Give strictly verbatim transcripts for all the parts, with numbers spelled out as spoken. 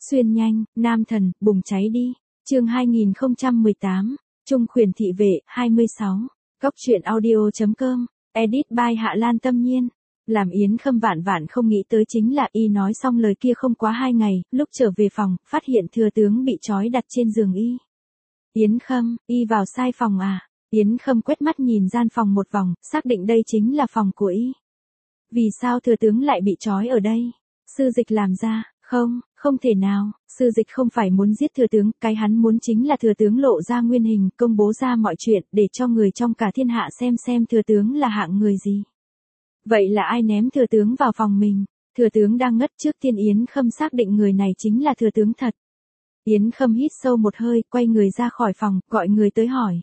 Xuyên nhanh, nam thần, bùng cháy đi. Chương hai nghìn không trăm mười tám, Trung Khuyển thị vệ, hai mươi sáu. Góc truyện audio chấm com, edit by Hạ Lan Tâm Nhiên. Làm Yến Khâm vạn vạn không nghĩ tới chính là y nói xong lời kia không quá hai ngày, lúc trở về phòng, phát hiện thừa tướng bị trói đặt trên giường y. Yến Khâm, y vào sai phòng à? Yến Khâm quét mắt nhìn gian phòng một vòng, xác định đây chính là phòng của y. Vì sao thừa tướng lại bị trói ở đây? Sư dịch làm ra, không, không thể nào, sư dịch không phải muốn giết thừa tướng, cái hắn muốn chính là thừa tướng lộ ra nguyên hình, công bố ra mọi chuyện, để cho người trong cả thiên hạ xem xem thừa tướng là hạng người gì. Vậy là ai ném thừa tướng vào phòng mình? Thừa tướng đang ngất trước tiên. Yến Khâm xác định người này chính là thừa tướng thật. Yến Khâm hít sâu một hơi, quay người ra khỏi phòng, gọi người tới hỏi.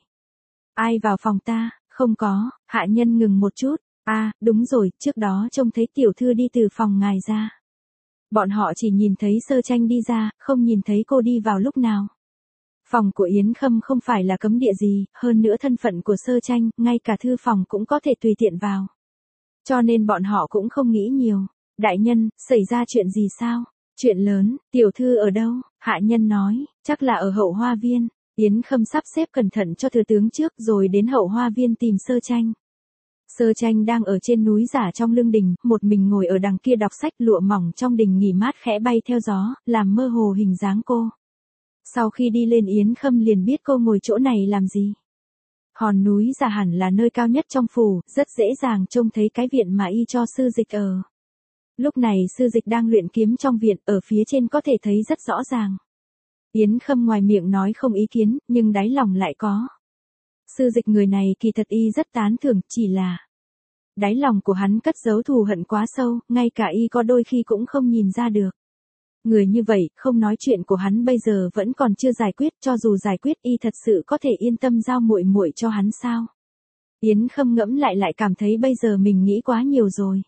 Ai vào phòng ta? Không có. Hạ nhân ngừng một chút. À, đúng rồi, trước đó trông thấy tiểu thư đi từ phòng ngài ra. Bọn họ chỉ nhìn thấy Sơ Tranh đi ra, không nhìn thấy cô đi vào lúc nào. Phòng của Yến Khâm không phải là cấm địa gì, hơn nữa thân phận của Sơ Tranh, ngay cả thư phòng cũng có thể tùy tiện vào. Cho nên bọn họ cũng không nghĩ nhiều. Đại nhân, xảy ra chuyện gì sao? Chuyện lớn, tiểu thư ở đâu? Hạ nhân nói, chắc là ở hậu hoa viên. Yến Khâm sắp xếp cẩn thận cho thừa tướng trước rồi đến hậu hoa viên tìm Sơ Tranh. Sơ Tranh đang ở trên núi giả trong lương đình, một mình ngồi ở đằng kia đọc sách, lụa mỏng trong đình nghỉ mát khẽ bay theo gió, làm mơ hồ hình dáng cô. Sau khi đi lên Yến Khâm liền biết cô ngồi chỗ này làm gì. Hòn núi giả hẳn là nơi cao nhất trong phủ, rất dễ dàng trông thấy cái viện mà y cho sư dịch ở. Lúc này sư dịch đang luyện kiếm trong viện, ở phía trên có thể thấy rất rõ ràng. Yến Khâm ngoài miệng nói không ý kiến, nhưng đáy lòng lại có. Sư dịch người này kỳ thật y rất tán thưởng, chỉ là đáy lòng của hắn cất giấu thù hận quá sâu, ngay cả y có đôi khi cũng không nhìn ra được. Người như vậy, không nói chuyện của hắn bây giờ vẫn còn chưa giải quyết, cho dù giải quyết y thật sự có thể yên tâm giao muội muội cho hắn sao? Yến Khâm ngẫm lại lại cảm thấy bây giờ mình nghĩ quá nhiều rồi.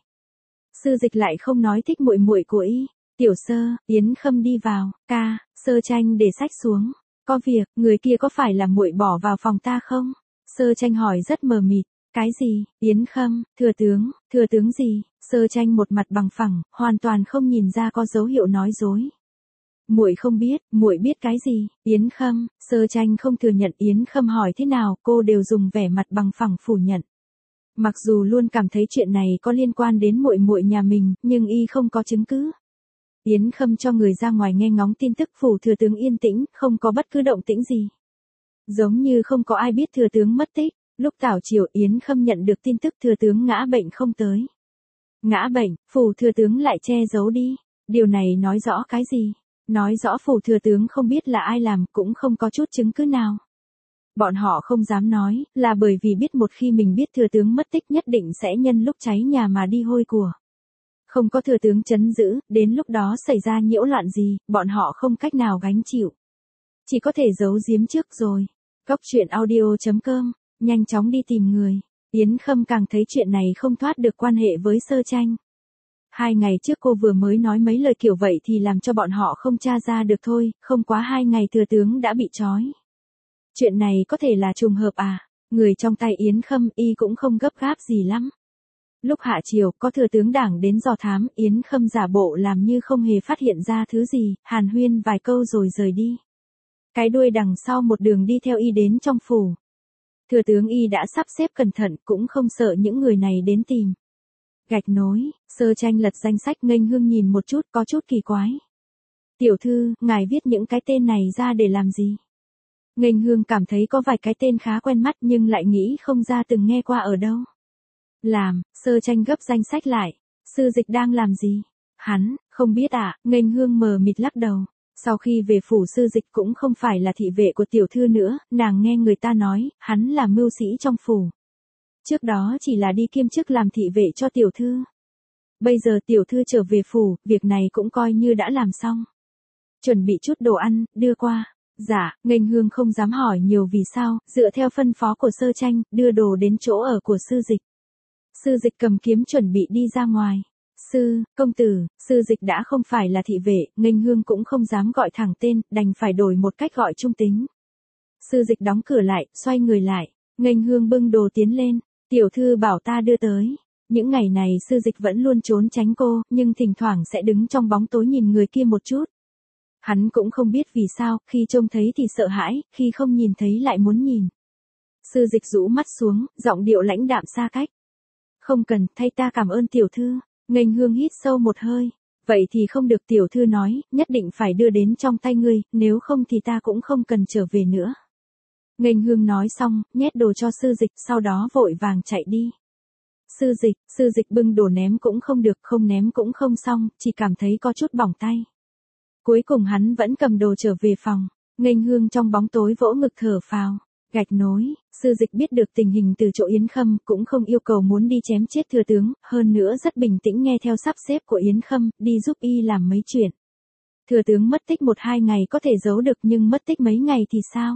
Sư dịch lại không nói thích muội muội của y. Tiểu Sơ, Yến Khâm đi vào, ca, Sơ Tranh để sách xuống. Có việc, người kia có phải là muội bỏ vào phòng ta không? Sơ Tranh hỏi rất mờ mịt. Cái gì? Yến Khâm, thừa tướng, thừa tướng gì? Sơ Tranh một mặt bằng phẳng, hoàn toàn không nhìn ra có dấu hiệu nói dối. Muội không biết, muội biết cái gì? Yến Khâm, Sơ Tranh không thừa nhận. Yến Khâm hỏi thế nào, cô đều dùng vẻ mặt bằng phẳng phủ nhận. Mặc dù luôn cảm thấy chuyện này có liên quan đến muội muội nhà mình, nhưng y không có chứng cứ. Yến Khâm cho người ra ngoài nghe ngóng tin tức. Phủ thừa tướng yên tĩnh, không có bất cứ động tĩnh gì. Giống như không có ai biết thừa tướng mất tích. Lúc tảo chiều Yến Khâm nhận được tin tức thừa tướng ngã bệnh không tới. Ngã bệnh, phủ thừa tướng lại che giấu đi. Điều này nói rõ cái gì? Nói rõ phủ thừa tướng không biết là ai làm, cũng không có chút chứng cứ nào. Bọn họ không dám nói, là bởi vì biết một khi mình biết thừa tướng mất tích nhất định sẽ nhân lúc cháy nhà mà đi hôi của. Không có thừa tướng trấn giữ, đến lúc đó xảy ra nhiễu loạn gì, bọn họ không cách nào gánh chịu. Chỉ có thể giấu giếm trước rồi. Góc truyện audio chấm com, nhanh chóng đi tìm người. Yến Khâm càng thấy chuyện này không thoát được quan hệ với Sơ Tranh. Hai ngày trước cô vừa mới nói mấy lời kiểu vậy thì làm cho bọn họ không tra ra được thôi, không quá hai ngày thừa tướng đã bị trói. Chuyện này có thể là trùng hợp à? Người trong tay Yến Khâm y cũng không gấp gáp gì lắm. Lúc hạ chiều có thừa tướng đảng đến dò thám, Yến Khâm giả bộ làm như không hề phát hiện ra thứ gì, hàn huyên vài câu rồi rời đi. Cái đuôi đằng sau một đường đi theo y đến trong phủ. Thừa tướng y đã sắp xếp cẩn thận, cũng không sợ những người này đến tìm. Gạch nối, Sơ Tranh lật danh sách. Nghênh Hương nhìn một chút, có chút kỳ quái. Tiểu thư, ngài viết những cái tên này ra để làm gì? Nghênh Hương cảm thấy có vài cái tên khá quen mắt nhưng lại nghĩ không ra từng nghe qua ở đâu. Làm, Sơ Tranh gấp danh sách lại. Sư dịch đang làm gì? Hắn, không biết à? Nghênh Hương mờ mịt lắc đầu. Sau khi về phủ sư dịch cũng không phải là thị vệ của tiểu thư nữa, nàng nghe người ta nói, hắn là mưu sĩ trong phủ. Trước đó chỉ là đi kiêm chức làm thị vệ cho tiểu thư. Bây giờ tiểu thư trở về phủ, việc này cũng coi như đã làm xong. Chuẩn bị chút đồ ăn, đưa qua. Dạ, Nghênh Hương không dám hỏi nhiều vì sao, dựa theo phân phó của Sơ Tranh, đưa đồ đến chỗ ở của sư dịch. Sư dịch cầm kiếm chuẩn bị đi ra ngoài. Sư, công tử, sư dịch đã không phải là thị vệ, Nghênh Hương cũng không dám gọi thẳng tên, đành phải đổi một cách gọi trung tính. Sư dịch đóng cửa lại, xoay người lại, Nghênh Hương bưng đồ tiến lên, tiểu thư bảo ta đưa tới. Những ngày này sư dịch vẫn luôn trốn tránh cô, nhưng thỉnh thoảng sẽ đứng trong bóng tối nhìn người kia một chút. Hắn cũng không biết vì sao, khi trông thấy thì sợ hãi, khi không nhìn thấy lại muốn nhìn. Sư Dịch rũ mắt xuống, giọng điệu lãnh đạm xa cách. Không cần, thay ta cảm ơn tiểu thư. Nghênh Hương hít sâu một hơi. Vậy thì không được, tiểu thư nói, nhất định phải đưa đến trong tay ngươi, nếu không thì ta cũng không cần trở về nữa. Nghênh Hương nói xong, nhét đồ cho Sư Dịch, sau đó vội vàng chạy đi. Sư Dịch, Sư Dịch bưng đồ ném cũng không được, không ném cũng không xong, chỉ cảm thấy có chút bỏng tay. Cuối cùng hắn vẫn cầm đồ trở về phòng. Nghênh Hương trong bóng tối vỗ ngực thở phào. Gạch nối, Sư Dịch biết được tình hình từ chỗ Yến Khâm, cũng không yêu cầu muốn đi chém chết thừa tướng, hơn nữa rất bình tĩnh nghe theo sắp xếp của Yến Khâm, đi giúp y làm mấy chuyện. Thừa tướng mất tích một hai ngày có thể giấu được, nhưng mất tích mấy ngày thì sao?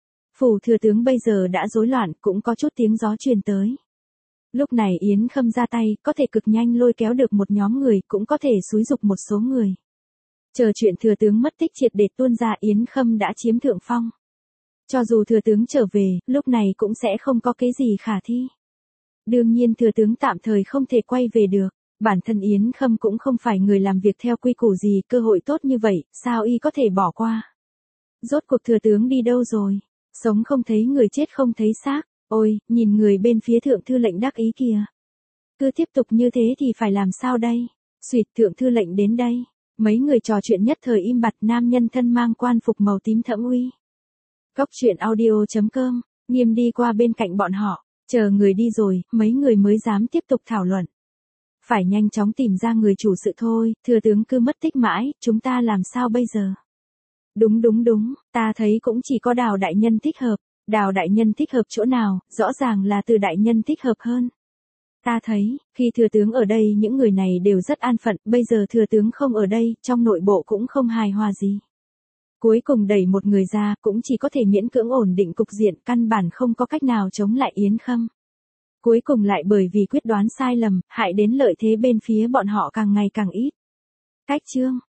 Phủ thừa tướng bây giờ đã rối loạn, cũng có chút tiếng gió truyền tới. Lúc này Yến Khâm ra tay, có thể cực nhanh lôi kéo được một nhóm người, cũng có thể xúi giục một số người. Chờ chuyện thừa tướng mất tích triệt để tuôn ra, Yến Khâm đã chiếm thượng phong. Cho dù thừa tướng trở về, lúc này cũng sẽ không có cái gì khả thi. Đương nhiên thừa tướng tạm thời không thể quay về được. Bản thân Yến Khâm cũng không phải người làm việc theo quy củ gì, cơ hội tốt như vậy, sao y có thể bỏ qua. Rốt cuộc thừa tướng đi đâu rồi? Sống không thấy người, chết không thấy xác. Ôi, nhìn người bên phía thượng thư lệnh đắc ý kìa. Cứ tiếp tục như thế thì phải làm sao đây? Xuyệt, thượng thư lệnh đến đây. Mấy người trò chuyện nhất thời im bặt, nam nhân thân mang quan phục màu tím thẫm uy. Góc truyện audio chấm com, Nghiêm đi qua bên cạnh bọn họ, chờ người đi rồi, mấy người mới dám tiếp tục thảo luận. Phải nhanh chóng tìm ra người chủ sự thôi, thừa tướng cứ mất tích mãi, chúng ta làm sao bây giờ? Đúng đúng đúng, ta thấy cũng chỉ có Đào đại nhân thích hợp. Đào đại nhân thích hợp chỗ nào, rõ ràng là Từ đại nhân thích hợp hơn. Ta thấy, khi thừa tướng ở đây những người này đều rất an phận, bây giờ thừa tướng không ở đây, trong nội bộ cũng không hài hòa gì. Cuối cùng đẩy một người ra, cũng chỉ có thể miễn cưỡng ổn định cục diện, căn bản không có cách nào chống lại Yến Khâm. Cuối cùng lại bởi vì quyết đoán sai lầm, hại đến lợi thế bên phía bọn họ càng ngày càng ít. Cách chương